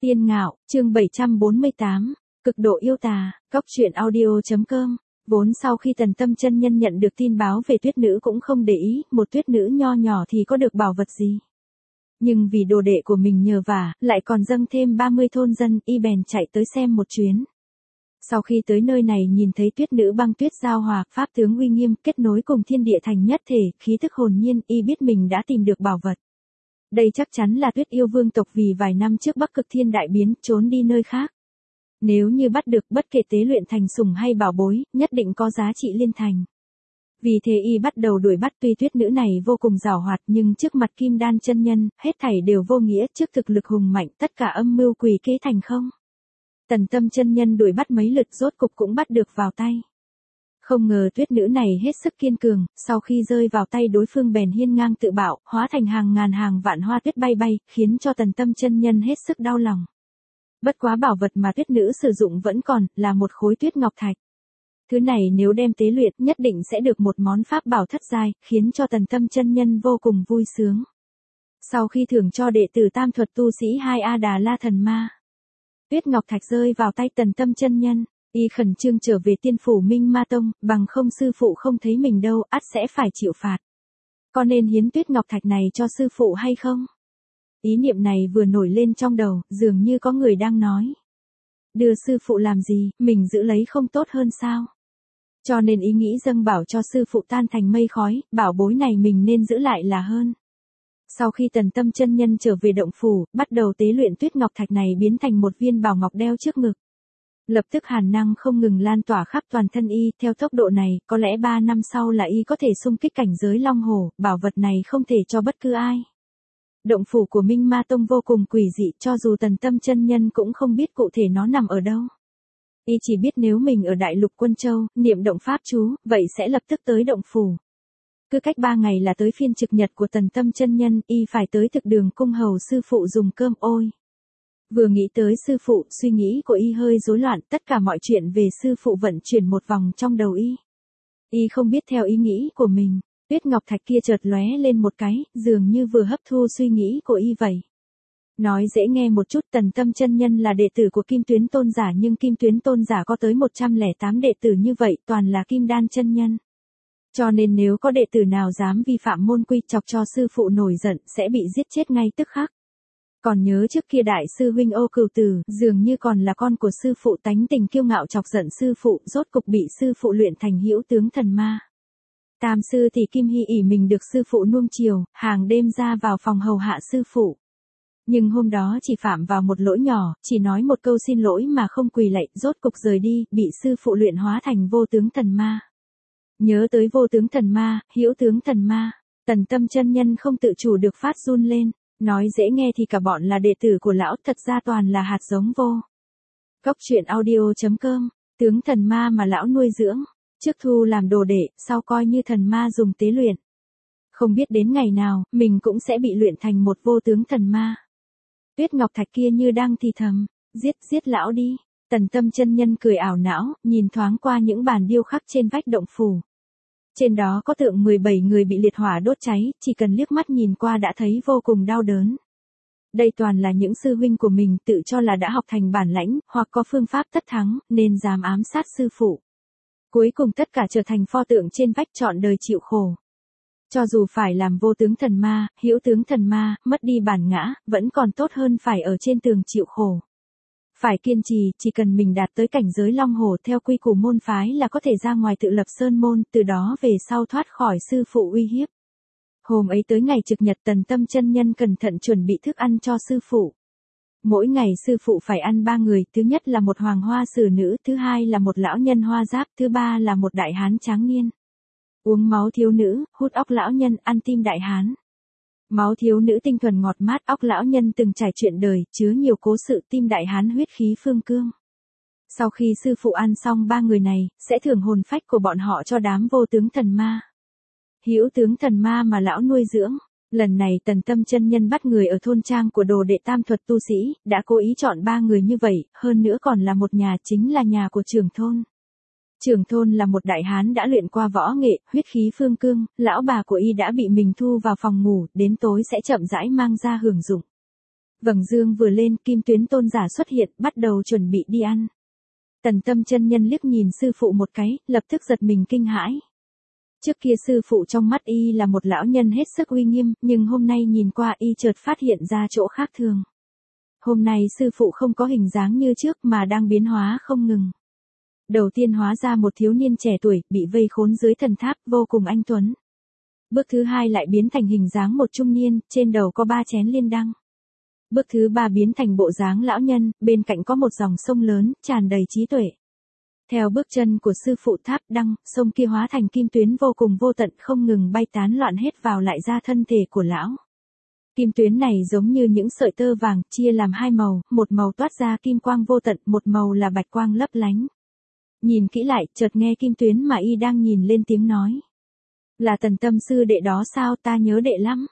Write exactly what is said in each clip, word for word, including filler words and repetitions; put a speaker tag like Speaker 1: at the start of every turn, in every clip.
Speaker 1: Tiên Ngạo, chương bảy trăm bốn mươi tám, cực độ yêu tà, góc truyện audio.com. Vốn sau khi Tần Tâm chân nhân nhận được tin báo về tuyết nữ cũng không để ý, một tuyết nữ nho nhỏ thì có được bảo vật gì. Nhưng vì đồ đệ của mình nhờ vả, lại còn dâng thêm ba mươi thôn dân, y bèn chạy tới xem một chuyến. Sau khi tới nơi này nhìn thấy tuyết nữ băng tuyết giao hòa, pháp tướng uy nghiêm, kết nối cùng thiên địa thành nhất thể, khí thức hồn nhiên, y biết mình đã tìm được bảo vật. Đây chắc chắn là tuyết yêu vương tộc vì vài năm trước Bắc Cực Thiên đại biến, trốn đi nơi khác. Nếu như bắt được, bất kể tế luyện thành sủng hay bảo bối, nhất định có giá trị liên thành. Vì thế y bắt đầu đuổi bắt, tuy tuyết nữ này vô cùng giàu hoạt nhưng trước mặt Kim Đan chân nhân, hết thảy đều vô nghĩa, trước thực lực hùng mạnh, tất cả âm mưu quỷ kế thành không. Tần Tâm chân nhân đuổi bắt mấy lượt rốt cục cũng bắt được vào tay. Không ngờ tuyết nữ này hết sức kiên cường, sau khi rơi vào tay đối phương bèn hiên ngang tự bạo, hóa thành hàng ngàn hàng vạn hoa tuyết bay bay, khiến cho Tần Tâm chân nhân hết sức đau lòng. Bất quá bảo vật mà tuyết nữ sử dụng vẫn còn, là một khối tuyết ngọc thạch. Thứ này nếu đem tế luyện, nhất định sẽ được một món pháp bảo thất giai, khiến cho Tần Tâm chân nhân vô cùng vui sướng. Sau khi thưởng cho đệ tử tam thuật tu sĩ hai A Đà La Thần Ma, tuyết ngọc thạch rơi vào tay Tần Tâm chân nhân, y khẩn trương trở về Tiên phủ Minh Ma Tông, bằng không sư phụ không thấy mình đâu, ắt sẽ phải chịu phạt. Có nên hiến tuyết ngọc thạch này cho sư phụ hay không? Ý niệm này vừa nổi lên trong đầu, dường như có người đang nói. Đưa sư phụ làm gì, mình giữ lấy không tốt hơn sao? Cho nên ý nghĩ dâng bảo cho sư phụ tan thành mây khói, bảo bối này mình nên giữ lại là hơn. Sau khi Tần Tâm chân nhân trở về động phủ, bắt đầu tế luyện tuyết ngọc thạch này biến thành một viên bảo ngọc đeo trước ngực. Lập tức hàn năng không ngừng lan tỏa khắp toàn thân y, theo tốc độ này, có lẽ ba năm sau là y có thể xung kích cảnh giới long hổ, bảo vật này không thể cho bất cứ ai. Động phủ của Minh Ma Tông vô cùng quỷ dị, cho dù Tần Tâm chân nhân cũng không biết cụ thể nó nằm ở đâu. Y chỉ biết nếu mình ở Đại Lục Quân Châu, niệm động pháp chú, vậy sẽ lập tức tới động phủ. Cứ cách ba ngày là tới phiên trực nhật của Tần Tâm chân nhân, y phải tới thực đường cung hầu sư phụ dùng cơm. Ôi! Vừa nghĩ tới sư phụ, suy nghĩ của y hơi rối loạn, tất cả mọi chuyện về sư phụ vận chuyển một vòng trong đầu y. Y không biết theo ý nghĩ của mình, tuyết ngọc thạch kia chợt lóe lên một cái, dường như vừa hấp thu suy nghĩ của y vậy. Nói dễ nghe một chút, Tần Tâm chân nhân là đệ tử của Kim Tuyến Tôn giả, nhưng Kim Tuyến Tôn giả có tới một trăm lẻ tám đệ tử như vậy, toàn là Kim Đan chân nhân. Cho nên nếu có đệ tử nào dám vi phạm môn quy, chọc cho sư phụ nổi giận, sẽ bị giết chết ngay tức khắc. Còn nhớ trước kia đại sư huynh Ô Cửu Tử, dường như còn là con của sư phụ, tánh tình kiêu ngạo chọc giận sư phụ, rốt cục bị sư phụ luyện thành hữu tướng thần ma. Tam sư thì Kim Hy ỷ mình được sư phụ nuông chiều, hàng đêm ra vào phòng hầu hạ sư phụ. Nhưng hôm đó chỉ phạm vào một lỗi nhỏ, chỉ nói một câu xin lỗi mà không quỳ lạy, rốt cục rời đi, bị sư phụ luyện hóa thành vô tướng thần ma. Nhớ tới vô tướng thần ma, hữu tướng thần ma, Tần Tâm chân nhân không tự chủ được phát run lên. Nói dễ nghe thì cả bọn là đệ tử của lão, thật ra toàn là hạt giống vô. Góc truyện audio.com, tướng thần ma mà lão nuôi dưỡng, trước thu làm đồ đệ, sau coi như thần ma dùng tế luyện. Không biết đến ngày nào, mình cũng sẽ bị luyện thành một vô tướng thần ma. Tuyết ngọc thạch kia như đang thì thầm, giết giết lão đi. Tần Tâm chân nhân cười ảo não, nhìn thoáng qua những bàn điêu khắc trên vách động phủ. Trên đó có tượng mười bảy người bị liệt hỏa đốt cháy, chỉ cần liếc mắt nhìn qua đã thấy vô cùng đau đớn. Đây toàn là những sư huynh của mình, tự cho là đã học thành bản lãnh, hoặc có phương pháp tất thắng, nên dám ám sát sư phụ. Cuối cùng tất cả trở thành pho tượng trên vách, trọn đời chịu khổ. Cho dù phải làm vô tướng thần ma, hữu tướng thần ma, mất đi bản ngã, vẫn còn tốt hơn phải ở trên tường chịu khổ. Phải kiên trì, chỉ cần mình đạt tới cảnh giới long hổ theo quy củ môn phái là có thể ra ngoài tự lập sơn môn, từ đó về sau thoát khỏi sư phụ uy hiếp. Hôm ấy tới ngày trực nhật, Tần Tâm chân nhân cẩn thận chuẩn bị thức ăn cho sư phụ. Mỗi ngày sư phụ phải ăn ba người, thứ nhất là một hoàng hoa sử nữ, thứ hai là một lão nhân hoa giáp, thứ ba là một đại hán tráng niên. Uống máu thiếu nữ, hút óc lão nhân, ăn tim đại hán. Máu thiếu nữ tinh thuần ngọt mát, óc lão nhân từng trải chuyện đời, chứa nhiều cố sự, tim đại hán huyết khí phương cương. Sau khi sư phụ ăn xong ba người này, sẽ thưởng hồn phách của bọn họ cho đám vô tướng thần ma. Hữu tướng thần ma mà lão nuôi dưỡng. Lần này Tần Tâm chân nhân bắt người ở thôn trang của đồ đệ tam thuật tu sĩ, đã cố ý chọn ba người như vậy, hơn nữa còn là một nhà, chính là nhà của trưởng thôn. Trưởng thôn là một đại hán đã luyện qua võ nghệ, huyết khí phương cương, lão bà của y đã bị mình thu vào phòng ngủ, đến tối sẽ chậm rãi mang ra hưởng dụng. Vầng dương vừa lên, Kim Tuyến tôn giả xuất hiện, bắt đầu chuẩn bị đi ăn. Tần Tâm chân nhân liếc nhìn sư phụ một cái, lập tức giật mình kinh hãi. Trước kia sư phụ trong mắt y là một lão nhân hết sức uy nghiêm, nhưng hôm nay nhìn qua y chợt phát hiện ra chỗ khác thường. Hôm nay sư phụ không có hình dáng như trước mà đang biến hóa không ngừng. Đầu tiên hóa ra một thiếu niên trẻ tuổi, bị vây khốn dưới thần tháp, vô cùng anh tuấn. Bước thứ hai lại biến thành hình dáng một trung niên, trên đầu có ba chén liên đăng. Bước thứ ba biến thành bộ dáng lão nhân, bên cạnh có một dòng sông lớn, tràn đầy trí tuệ. Theo bước chân của sư phụ tháp đăng, sông kia hóa thành kim tuyến vô cùng vô tận không ngừng bay tán loạn hết vào lại ra thân thể của lão. Kim tuyến này giống như những sợi tơ vàng, chia làm hai màu, một màu toát ra kim quang vô tận, một màu là bạch quang lấp lánh. Nhìn kỹ lại, chợt nghe kim tuyến mà y đang nhìn lên tiếng nói. Là Tần Tâm sư đệ đó sao, ta nhớ đệ lắm.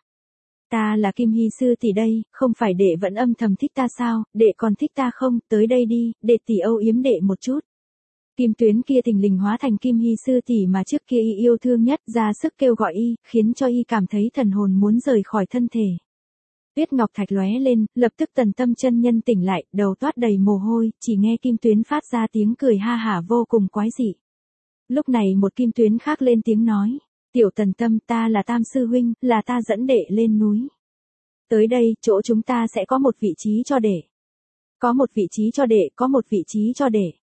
Speaker 1: Ta là Kim Hy sư tỷ đây, không phải đệ vẫn âm thầm thích ta sao, đệ còn thích ta không, tới đây đi, đệ tỷ âu yếm đệ một chút. Kim tuyến kia thình lình hóa thành Kim Hy sư tỷ mà trước kia y yêu thương nhất, ra sức kêu gọi y, khiến cho y cảm thấy thần hồn muốn rời khỏi thân thể. Tuyết ngọc thạch lóe lên, lập tức Tần Tâm chân nhân tỉnh lại, đầu toát đầy mồ hôi, chỉ nghe kim tuyến phát ra tiếng cười ha hả vô cùng quái dị. Lúc này một kim tuyến khác lên tiếng nói, tiểu Tần Tâm, ta là Tam sư huynh, là ta dẫn đệ lên núi. Tới đây, chỗ chúng ta sẽ có một vị trí cho đệ. Có một vị trí cho đệ, có một vị trí cho đệ.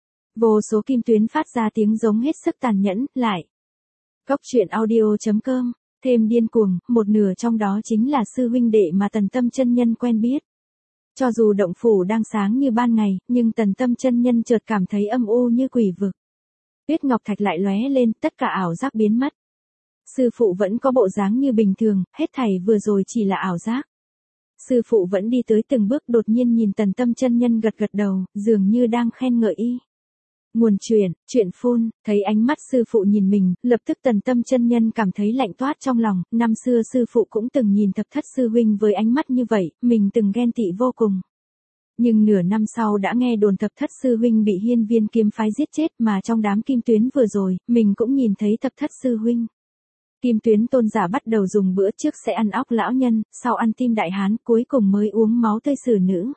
Speaker 1: Vô số kim tuyến phát ra tiếng giống hết sức tàn nhẫn, lại. Cốc truyện audio chấm com, thêm điên cuồng, một nửa trong đó chính là sư huynh đệ mà Tần Tâm chân nhân quen biết. Cho dù động phủ đang sáng như ban ngày, nhưng Tần Tâm chân nhân chợt cảm thấy âm u như quỷ vực. Tuyết ngọc thạch lại lóe lên, tất cả ảo giác biến mất. Sư phụ vẫn có bộ dáng như bình thường, hết thảy vừa rồi chỉ là ảo giác. Sư phụ vẫn đi tới từng bước, đột nhiên nhìn Tần Tâm chân nhân gật gật đầu, dường như đang khen ngợi y. Nguồn truyền, chuyện phun, thấy ánh mắt sư phụ nhìn mình, lập tức Tần Tâm chân nhân cảm thấy lạnh toát trong lòng, năm xưa sư phụ cũng từng nhìn thập thất sư huynh với ánh mắt như vậy, mình từng ghen tị vô cùng. Nhưng nửa năm sau đã nghe đồn thập thất sư huynh bị hiên viên kiếm phái giết chết, mà trong đám kim tuyến vừa rồi, mình cũng nhìn thấy thập thất sư huynh. Kim tuyến tôn giả bắt đầu dùng bữa, trước sẽ ăn óc lão nhân, sau ăn tim đại hán, cuối cùng mới uống máu tươi xử nữ.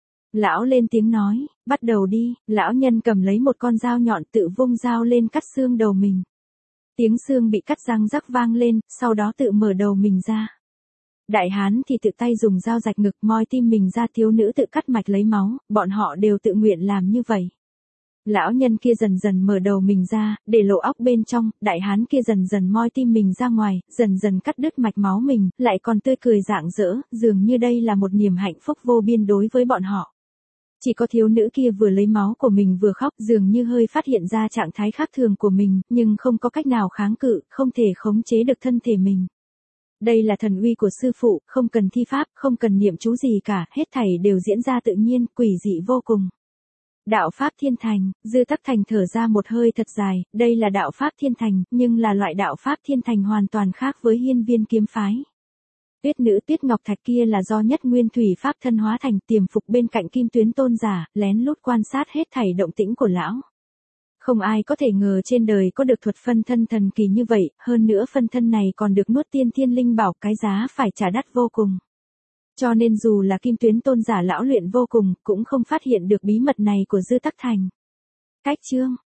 Speaker 1: Lão lên tiếng nói, bắt đầu đi, lão nhân cầm lấy một con dao nhọn tự vung dao lên cắt xương đầu mình. Tiếng xương bị cắt răng rắc vang lên, sau đó tự mở đầu mình ra. Đại hán thì tự tay dùng dao rạch ngực moi tim mình ra, thiếu nữ tự cắt mạch lấy máu, bọn họ đều tự nguyện làm như vậy. Lão nhân kia dần dần mở đầu mình ra, để lộ óc bên trong, đại hán kia dần dần moi tim mình ra ngoài, dần dần cắt đứt mạch máu mình, lại còn tươi cười rạng rỡ, dường như đây là một niềm hạnh phúc vô biên đối với bọn họ. Chỉ có thiếu nữ kia vừa lấy máu của mình vừa khóc, dường như hơi phát hiện ra trạng thái khác thường của mình, nhưng không có cách nào kháng cự, không thể khống chế được thân thể mình. Đây là thần uy của sư phụ, không cần thi pháp, không cần niệm chú gì cả, hết thảy đều diễn ra tự nhiên, quỷ dị vô cùng. Đạo pháp thiên thành, Dư Tắc Thành thở ra một hơi thật dài, đây là đạo pháp thiên thành, nhưng là loại đạo pháp thiên thành hoàn toàn khác với hiên viên kiếm phái. Tuyết nữ Tuyết ngọc thạch kia là do nhất nguyên thủy pháp thân hóa thành, tiềm phục bên cạnh kim tuyến tôn giả, lén lút quan sát hết thảy động tĩnh của lão. Không ai có thể ngờ trên đời có được thuật phân thân thần kỳ như vậy, hơn nữa phân thân này còn được nuốt tiên thiên linh bảo, cái giá phải trả đắt vô cùng. Cho nên dù là kim tuyến tôn giả lão luyện vô cùng, cũng không phát hiện được bí mật này của Dư Tắc Thành. Cách chương